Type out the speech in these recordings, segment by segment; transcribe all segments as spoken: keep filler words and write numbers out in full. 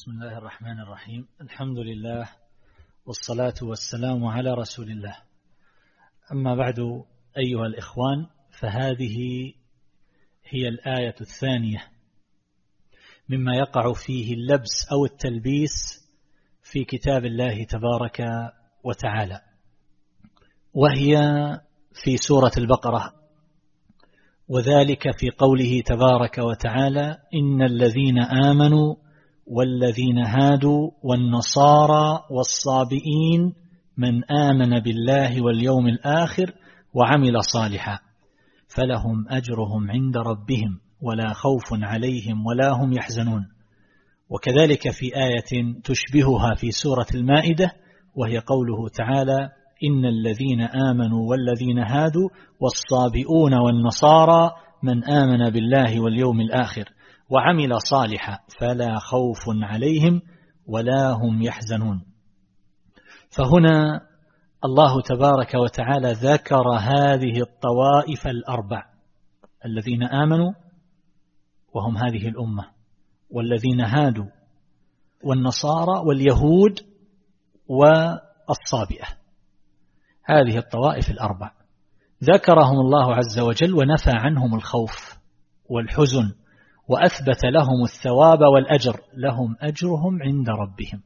بسم الله الرحمن الرحيم. الحمد لله والصلاة والسلام على رسول الله. أما بعد أيها الإخوان، فهذه هي الآية الثانية مما يقع فيه اللبس أو التلبيس في كتاب الله تبارك وتعالى، وهي في سورة البقرة، وذلك في قوله تبارك وتعالى: إن الذين آمنوا والذين هادوا والنصارى والصابئين من آمن بالله واليوم الآخر وعمل صالحا فلهم أجرهم عند ربهم ولا خوف عليهم ولا هم يحزنون. وكذلك في آية تشبهها في سورة المائدة، وهي قوله تعالى: إن الذين آمنوا والذين هادوا والصابئون والنصارى من آمن بالله واليوم الآخر وعمل صالحا فلا خوف عليهم ولا هم يحزنون. فهنا الله تبارك وتعالى ذكر هذه الطوائف الأربع: الذين آمنوا وهم هذه الأمة، والذين هادوا، والنصارى، واليهود، والصابئة. هذه الطوائف الأربع ذكرهم الله عز وجل ونفى عنهم الخوف والحزن، وأثبت لهم الثواب والأجر، لهم أجرهم عند ربهم.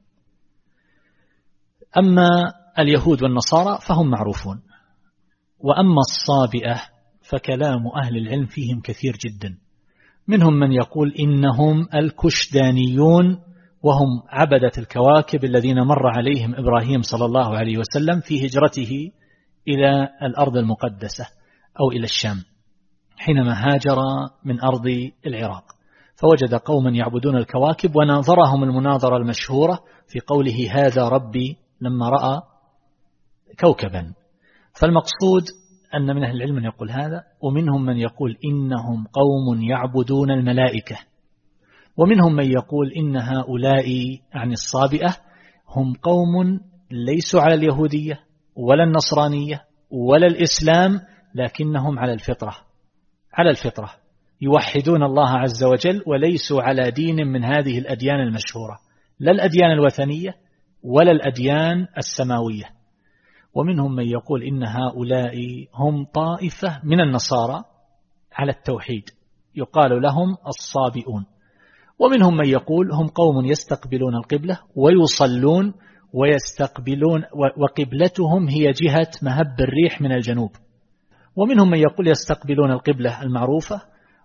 أما اليهود والنصارى فهم معروفون، وأما الصابئة فكلام أهل العلم فيهم كثير جدا. منهم من يقول إنهم الكشدانيون، وهم عبدة الكواكب الذين مر عليهم إبراهيم صلى الله عليه وسلم في هجرته إلى الأرض المقدسة أو إلى الشام، حينما هاجر من أرض العراق، فوجد قوما يعبدون الكواكب، وناظرهم المناظرة المشهورة في قوله: هذا ربي، لما رأى كوكبا. فالمقصود أن من أهل العلم من يقول هذا، ومنهم من يقول إنهم قوم يعبدون الملائكة، ومنهم من يقول إن هؤلاء عن الصابئة هم قوم ليسوا على اليهودية ولا النصرانية ولا الإسلام، لكنهم على الفطرة على الفطرة يوحدون الله عز وجل، وليسوا على دين من هذه الأديان المشهورة، لا الأديان الوثنية ولا الأديان السماوية. ومنهم من يقول إن هؤلاء هم طائفة من النصارى على التوحيد، يقال لهم الصابئون. ومنهم من يقول هم قوم يستقبلون القبلة ويصلون ويستقبلون، وقبلتهم هي جهة مهب الريح من الجنوب. ومنهم من يقول يستقبلون القبلة المعروفة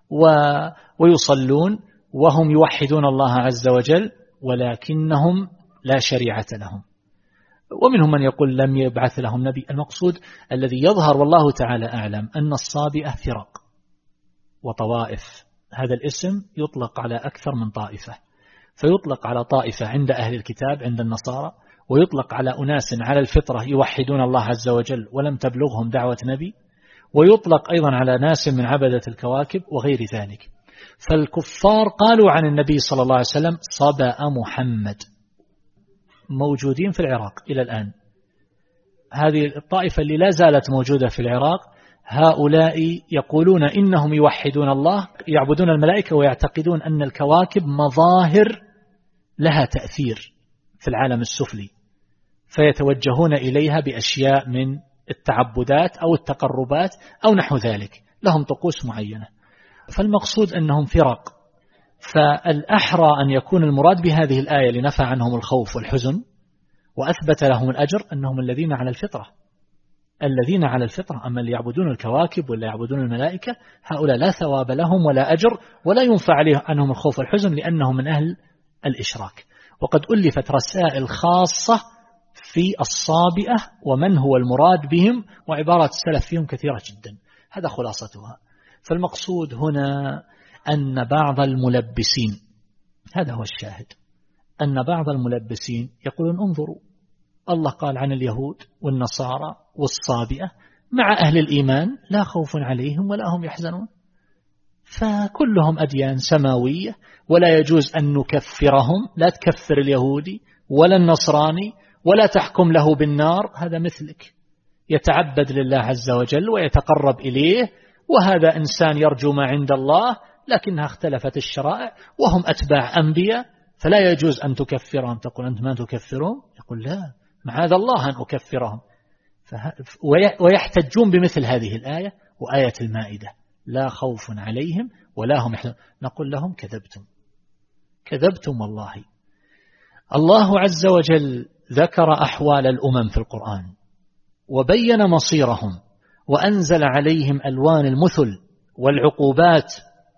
ويصلون وهم يوحدون الله عز وجل، ولكنهم لا شريعة لهم. ومنهم من يقول لم يبعث لهم نبي. المقصود الذي يظهر والله تعالى أعلم أن الصابئة فرق وطوائف. هذا الاسم يطلق على أكثر من طائفة، فيطلق على طائفة عند أهل الكتاب عند النصارى، ويطلق على أناس على الفطرة يوحدون الله عز وجل ولم تبلغهم دعوة نبي، ويطلق أيضا على ناس من عبدة الكواكب وغير ذلك. فالكفار قالوا عن النبي صلى الله عليه وسلم: صبأ محمد، موجودين في العراق إلى الآن. هذه الطائفة اللي لا زالت موجودة في العراق، هؤلاء يقولون إنهم يوحدون الله، يعبدون الملائكة، ويعتقدون أن الكواكب مظاهر لها تأثير في العالم السفلي، فيتوجهون إليها بأشياء من التعبدات أو التقربات أو نحو ذلك، لهم طقوس معينة. فالمقصود أنهم فرق. فالأحرى أن يكون المراد بهذه الآية لنفى عنهم الخوف والحزن وأثبت لهم الأجر أنهم الذين على الفطرة الذين على الفطرة. أما اللي يعبدون الكواكب ولا يعبدون الملائكة، هؤلاء لا ثواب لهم ولا أجر، ولا ينفع عنهم الخوف والحزن، لأنهم من أهل الإشراك. وقد ألفت رسائل خاصة في الصابئة ومن هو المراد بهم، وعبارات السلف فيهم كثيرة جدا. هذا خلاصتها. فالمقصود هنا أن بعض الملبسين، هذا هو الشاهد، أن بعض الملبسين يقولون: انظروا، الله قال عن اليهود والنصارى والصابئة مع أهل الإيمان لا خوف عليهم ولا هم يحزنون، فكلهم أديان سماوية ولا يجوز أن نكفرهم، لا تكفر اليهودي ولا النصراني ولا تحكم له بالنار، هذا مثلك يتعبد لله عز وجل ويتقرب إليه، وهذا إنسان يرجو ما عند الله، لكنها اختلفت الشرائع، وهم أتباع أنبياء، فلا يجوز أن تكفرهم. تقول أنت ما تكفرهم؟ يقول لا، معاذ الله أن أكفرهم. ويحتجون بمثل هذه الآية وآية المائدة: لا خوف عليهم ولا هم يحزنون. نقول لهم كذبتم كذبتم والله. الله عز وجل ذكر أحوال الأمم في القرآن وبين مصيرهم وأنزل عليهم ألوان المثل والعقوبات.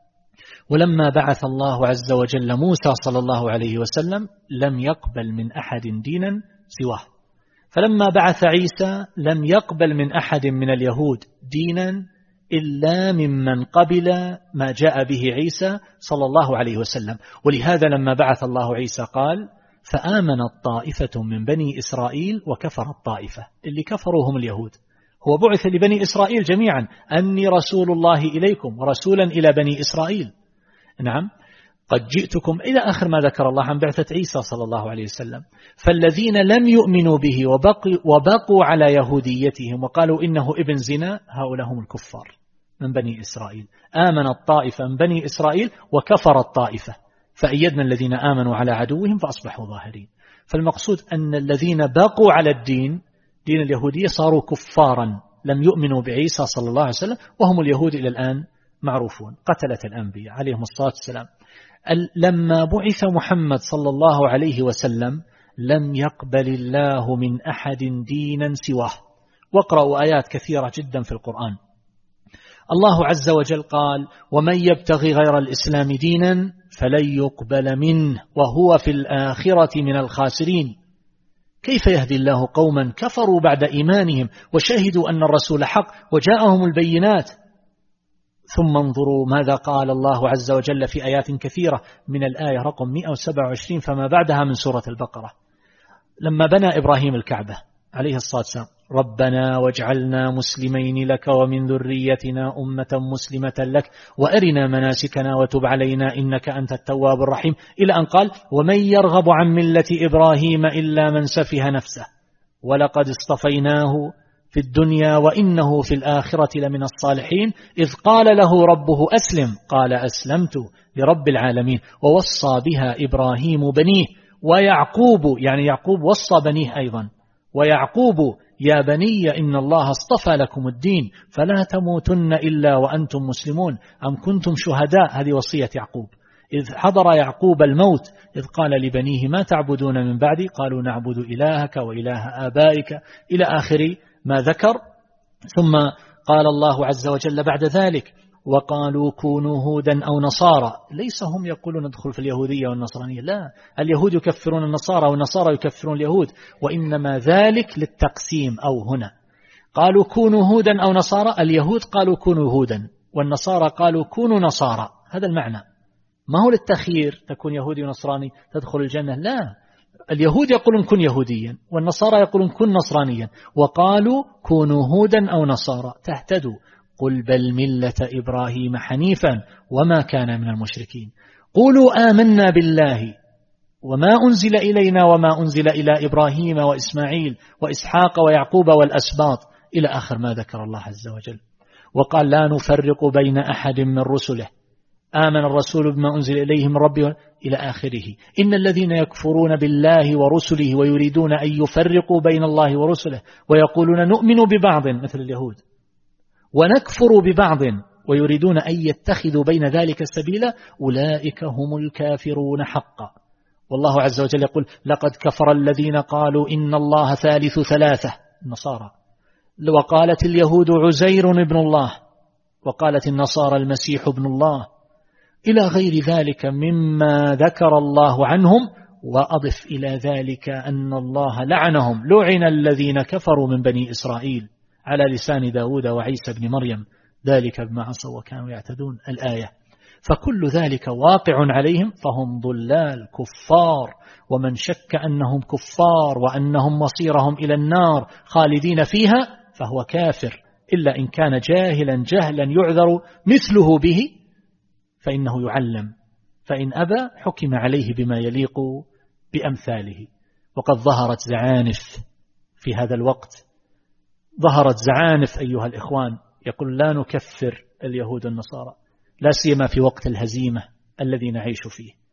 ولما بعث الله عز وجل موسى صلى الله عليه وسلم لم يقبل من أحد دينا سواه، فلما بعث عيسى لم يقبل من أحد من اليهود دينا إلا ممن قبل ما جاء به عيسى صلى الله عليه وسلم. ولهذا لما بعث الله عيسى قال: فآمنت طائفة من بني إسرائيل وكفرت طائفة. اللي كفروا هم اليهود. هو بعث لبني إسرائيل جميعا: أني رسول الله إليكم ورسولا إلى بني إسرائيل. نعم، قد جئتكم إلى آخر ما ذكر الله عن بعثة عيسى صلى الله عليه وسلم. فالذين لم يؤمنوا به وبقوا, وبقوا على يهوديتهم وقالوا إنه ابن زنا، هؤلاء هم الكفار من بني إسرائيل. آمنت طائفة من بني إسرائيل وكفرت طائفة، فأيدنا الذين آمنوا على عدوهم فأصبحوا ظاهرين. فالمقصود أن الذين بقوا على الدين دين اليهودية صاروا كفارا، لم يؤمنوا بعيسى صلى الله عليه وسلم، وهم اليهود إلى الآن معروفون، قتلة الأنبياء عليهم الصلاة والسلام. لما بعث محمد صلى الله عليه وسلم لم يقبل الله من أحد دينا سواه. واقرأوا آيات كثيرة جدا في القرآن. الله عز وجل قال: ومن يبتغي غير الإسلام دينا فلن يقبل منه وهو في الآخرة من الخاسرين. كيف يهدي الله قوما كفروا بعد إيمانهم وشهدوا أن الرسول حق وجاءهم البينات؟ ثم انظروا ماذا قال الله عز وجل في آيات كثيرة، من الآية رقم مئة وسبعة وعشرين فما بعدها من سورة البقرة. لما بنى إبراهيم الكعبة عليه الصلاة والسلام: ربنا واجعلنا مسلمين لك ومن ذريتنا أمة مسلمة لك وأرنا مناسكنا وتب علينا إنك أنت التواب الرحيم، إلى أن قال: ومن يرغب عن ملة إبراهيم إلا من سفه نفسه ولقد اصطفيناه في الدنيا وإنه في الآخرة لمن الصالحين، إذ قال له ربه أسلم قال أسلمت لرب العالمين. ووصى بها إبراهيم بنيه ويعقوب، يعني يعقوب وصى بنيه أيضا: ويعقوب يا بني إن الله اصطفى لكم الدين فلا تموتن إلا وأنتم مسلمون أم كنتم شهداء. هذه وصية يعقوب إذ حضر يعقوب الموت إذ قال لبنيه ما تعبدون من بعدي قالوا نعبد إلهك وإله آبائك، إلى آخر ما ذكر. ثم قال الله عز وجل بعد ذلك: وقالوا كونوا هودا أو نصارى. ليس هم يقولون ندخل في اليهودية والنصرانية، لا، اليهود يكفرون النصارى والنصارى يكفرون اليهود، وإنما ذلك للتقسيم. أو هنا قالوا كونوا هودا أو نصارى، اليهود قالوا كونوا هودا والنصارى قالوا كونوا نصارى، هذا المعنى. ما هو للتخيير تكون يهودي ونصراني تدخل الجنة، لا، اليهود يقولون كن يهوديا والنصارى يقولون كن نصرانيا، وقالوا كونوا هودا أو نصارى تهتدوا. قل بل ملة إبراهيم حنيفا وما كان من المشركين. قولوا آمنا بالله وما أنزل إلينا وما أنزل إلى إبراهيم وإسماعيل وإسحاق ويعقوب والأسباط، إلى آخر ما ذكر الله عز وجل. وقال لا نفرق بين أحد من رسله آمن الرسول بما أنزل إليه من ربه إلى آخره. إن الذين يكفرون بالله ورسله ويريدون أن يفرقوا بين الله ورسله ويقولون نؤمن ببعض مثل اليهود ونكفر ببعض ويريدون أن يتخذوا بين ذلك سبيلا أولئك هم الكافرون حقا. والله عز وجل يقول لقد كفر الذين قالوا إن الله ثالث ثلاثة، النصارى، وقالت اليهود عزير ابن الله وقالت النصارى المسيح ابن الله، إلى غير ذلك مما ذكر الله عنهم. وأضف إلى ذلك أن الله لعنهم، لعن الذين كفروا من بني إسرائيل على لسان داود وعيسى بن مريم ذلك بما عصوا وكانوا يعتدون، الآية. فكل ذلك واقع عليهم فهم ضلال كفار، ومن شك أنهم كفار وأنهم مصيرهم إلى النار خالدين فيها فهو كافر، إلا إن كان جاهلا جهلا يعذر مثله به فإنه يعلم، فإن أبى حكم عليه بما يليق بأمثاله. وقد ظهرت زعانف في هذا الوقت، ظهرت زعانف أيها الإخوان، يقول لا نكفر اليهود والنصارى، لا سيما في وقت الهزيمة الذي نعيش فيه.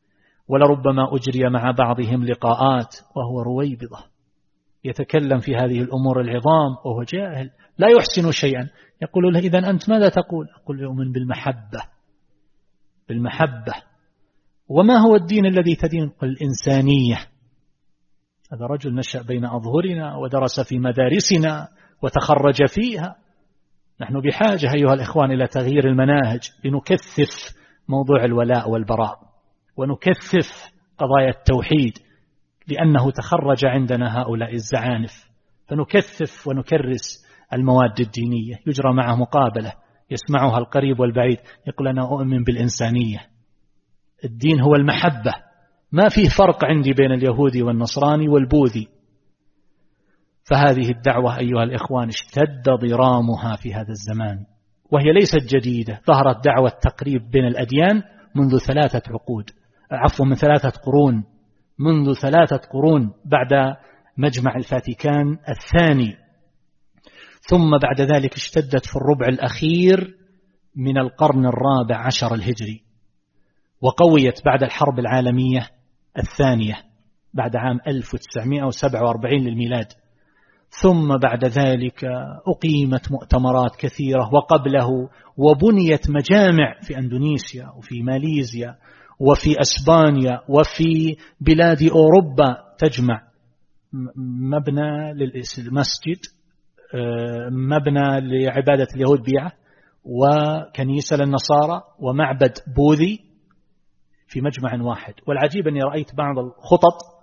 ولربما أجري مع بعضهم لقاءات وهو رويبضة يتكلم في هذه الأمور العظام وهو جاهل لا يحسن شيئا. يقول له إذن أنت ماذا تقول؟ أقول يؤمن بالمحبة. بالمحبة. وما هو الدين الذي تدين؟ قل الإنسانية. هذا رجل نشأ بين أظهرنا ودرس في مدارسنا وتخرج فيها. نحن بحاجة أيها الإخوان إلى تغيير المناهج لنكثف موضوع الولاء والبراء ونكثف قضايا التوحيد، لأنه تخرج عندنا هؤلاء الزعانف، فنكثف ونكرس المواد الدينية. يجرى معه مقابلة يسمعها القريب والبعيد، يقول أنا أؤمن بالإنسانية، الدين هو المحبة، ما فيه فرق عندي بين اليهودي والنصراني والبوذي. فهذه الدعوة أيها الإخوان اشتد ضرامها في هذا الزمان، وهي ليست جديدة. ظهرت دعوة التقريب بين الأديان منذ ثلاثة عقود عفوا من ثلاثة قرون منذ ثلاثة قرون بعد مجمع الفاتيكان الثاني، ثم بعد ذلك اشتدت في الربع الأخير من القرن الرابع عشر الهجري، وقويت بعد الحرب العالمية الثانية بعد عام ألف وتسعمائة وسبعة وأربعين للميلاد. ثم بعد ذلك أقيمت مؤتمرات كثيرة وقبله، وبنيت مجامع في أندونيسيا وفي ماليزيا وفي أسبانيا وفي بلاد أوروبا تجمع مبنى للمسجد، مبنى لعبادة اليهود بيعة، وكنيسة للنصارى، ومعبد بوذي في مجمع واحد. والعجيب أني رأيت بعض الخطط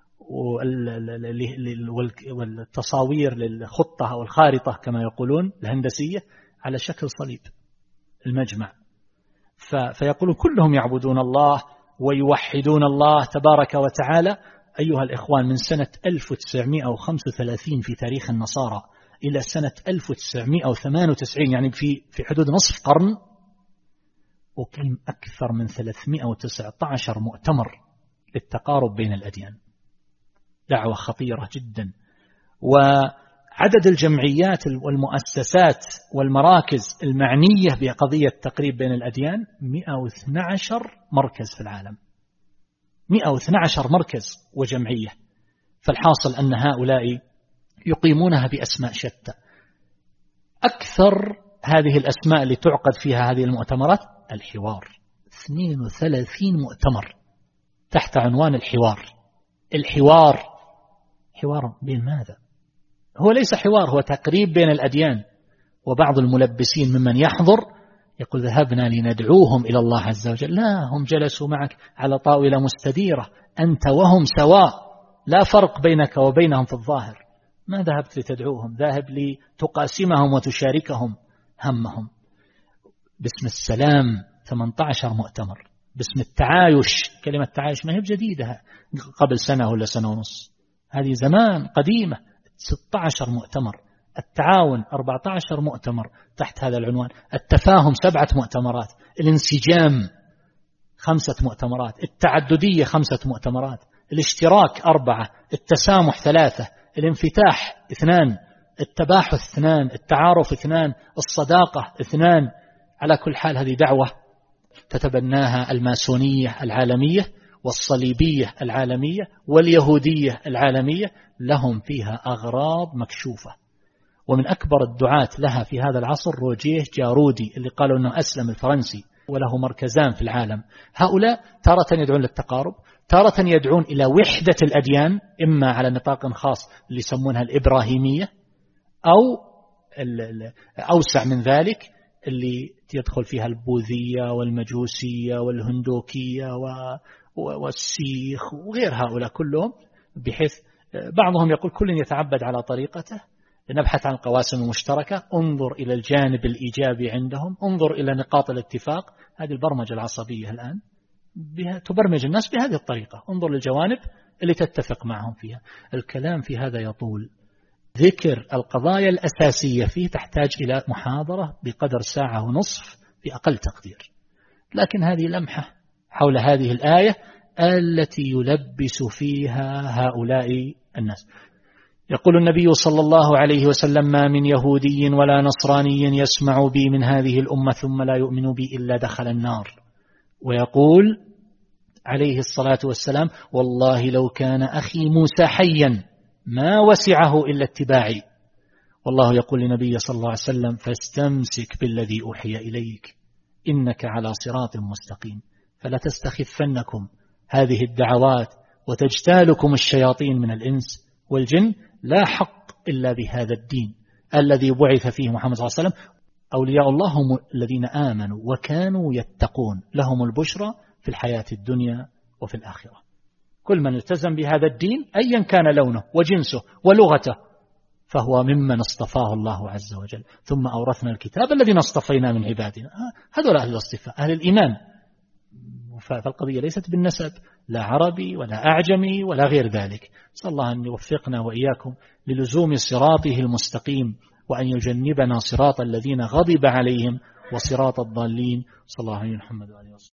والتصاوير للخطة أو الخارطة كما يقولون الهندسية على شكل صليب المجمع. فيقولون كلهم يعبدون الله ويوحدون الله تبارك وتعالى. أيها الإخوان، من سنة ألف وتسعمائة وخمسة وثلاثين في تاريخ النصارى إلى سنة ألف وتسعمائة وثمانية وتسعين، يعني في في حدود نصف قرن، أقيم أكثر من ثلاثمائة وتسعة عشر مؤتمر للتقارب بين الأديان. دعوة خطيرة جدا. وعدد الجمعيات والمؤسسات والمراكز المعنية بقضية التقريب بين الأديان مئة واثني عشر مركز في العالم، مئة واثني عشر مركز وجمعية. فالحاصل أن هؤلاء يقيمونها بأسماء شتى. أكثر هذه الأسماء اللي تعقد فيها هذه المؤتمرات الحوار، اثنين وثلاثين مؤتمر تحت عنوان الحوار. الحوار حوار بين ماذا؟ هو ليس حوار، هو تقريب بين الأديان. وبعض الملبسين ممن يحضر يقول ذهبنا لندعوهم إلى الله عز وجل. لا، هم جلسوا معك على طاولة مستديرة، أنت وهم سواء، لا فرق بينك وبينهم في الظاهر. ما ذهبت لتدعوهم، ذاهب لتقاسمهم وتشاركهم همهم. باسم السلام ثمانية عشر مؤتمر. باسم التعايش، كلمة تعايش ما هي بجديدة، قبل سنة ولا سنة ونص، هذه زمان قديمة. ستة عشر مؤتمر. التعاون أربعة عشر مؤتمر تحت هذا العنوان. التفاهم سبعة مؤتمرات. الانسجام خمسة مؤتمرات. التعددية خمسة مؤتمرات. الاشتراك أربعة. التسامح ثلاثة. الانفتاح اثنان. التباحث اثنان. التعارف اثنان. الصداقة اثنان. على كل حال هذه دعوة تتبناها الماسونية العالمية والصليبية العالمية واليهودية العالمية، لهم فيها أغراض مكشوفة. ومن أكبر الدعاة لها في هذا العصر روجيه جارودي، اللي قالوا أنه أسلم الفرنسي وله مركزان في العالم. هؤلاء تارة يدعون للتقارب، تارة يدعون إلى وحدة الأديان، إما على نطاق خاص اللي يسمونها الإبراهيمية، أو أوسع من ذلك اللي يدخل فيها البوذية والمجوسية والهندوكية والسيخ وغير هؤلاء كلهم، بحيث بعضهم يقول كل يتعبد على طريقته، نبحث عن القواسم المشتركة، انظر إلى الجانب الإيجابي عندهم، انظر إلى نقاط الاتفاق. هذه البرمجة العصبية الآن بها تبرمج الناس بهذه الطريقة، انظر للجوانب اللي تتفق معهم فيها. الكلام في هذا يطول، ذكر القضايا الأساسية فيه تحتاج إلى محاضرة بقدر ساعة ونصف بأقل تقدير. لكن هذه لمحة حول هذه الآية التي يلبس فيها هؤلاء الناس. يقول النبي صلى الله عليه وسلم: ما من يهودي ولا نصراني يسمع بي من هذه الأمة ثم لا يؤمن بي إلا دخل النار. ويقول: عليه الصلاة والسلام: والله لو كان أخي موسى حيا ما وسعه إلا اتباعي. والله يقول لنبي صلى الله عليه وسلم: فاستمسك بالذي أوحي إليك إنك على صراط مستقيم. فلا تستخفنكم هذه الدعوات وتجتالكم الشياطين من الإنس والجن، لا حق إلا بهذا الدين الذي بعث فيه محمد صلى الله عليه وسلم. أولياء الله هم الذين آمنوا وكانوا يتقون، لهم البشرى في الحياة الدنيا وفي الآخرة. كل من التزم بهذا الدين أيا كان لونه وجنسه ولغته فهو ممن اصطفاه الله عز وجل. ثم أورثنا الكتاب الذين اصطفينا من عبادنا، هذول أهل الاصطفاء، أهل الإيمان. فالقضية ليست بالنسب، لا عربي ولا أعجمي ولا غير ذلك. صلى الله أن يوفقنا وإياكم للزوم صراطه المستقيم، وأن يجنبنا صراط الذين غضب عليهم وصراط الضالين. صلى الله عليه محمد وعليه وسلم.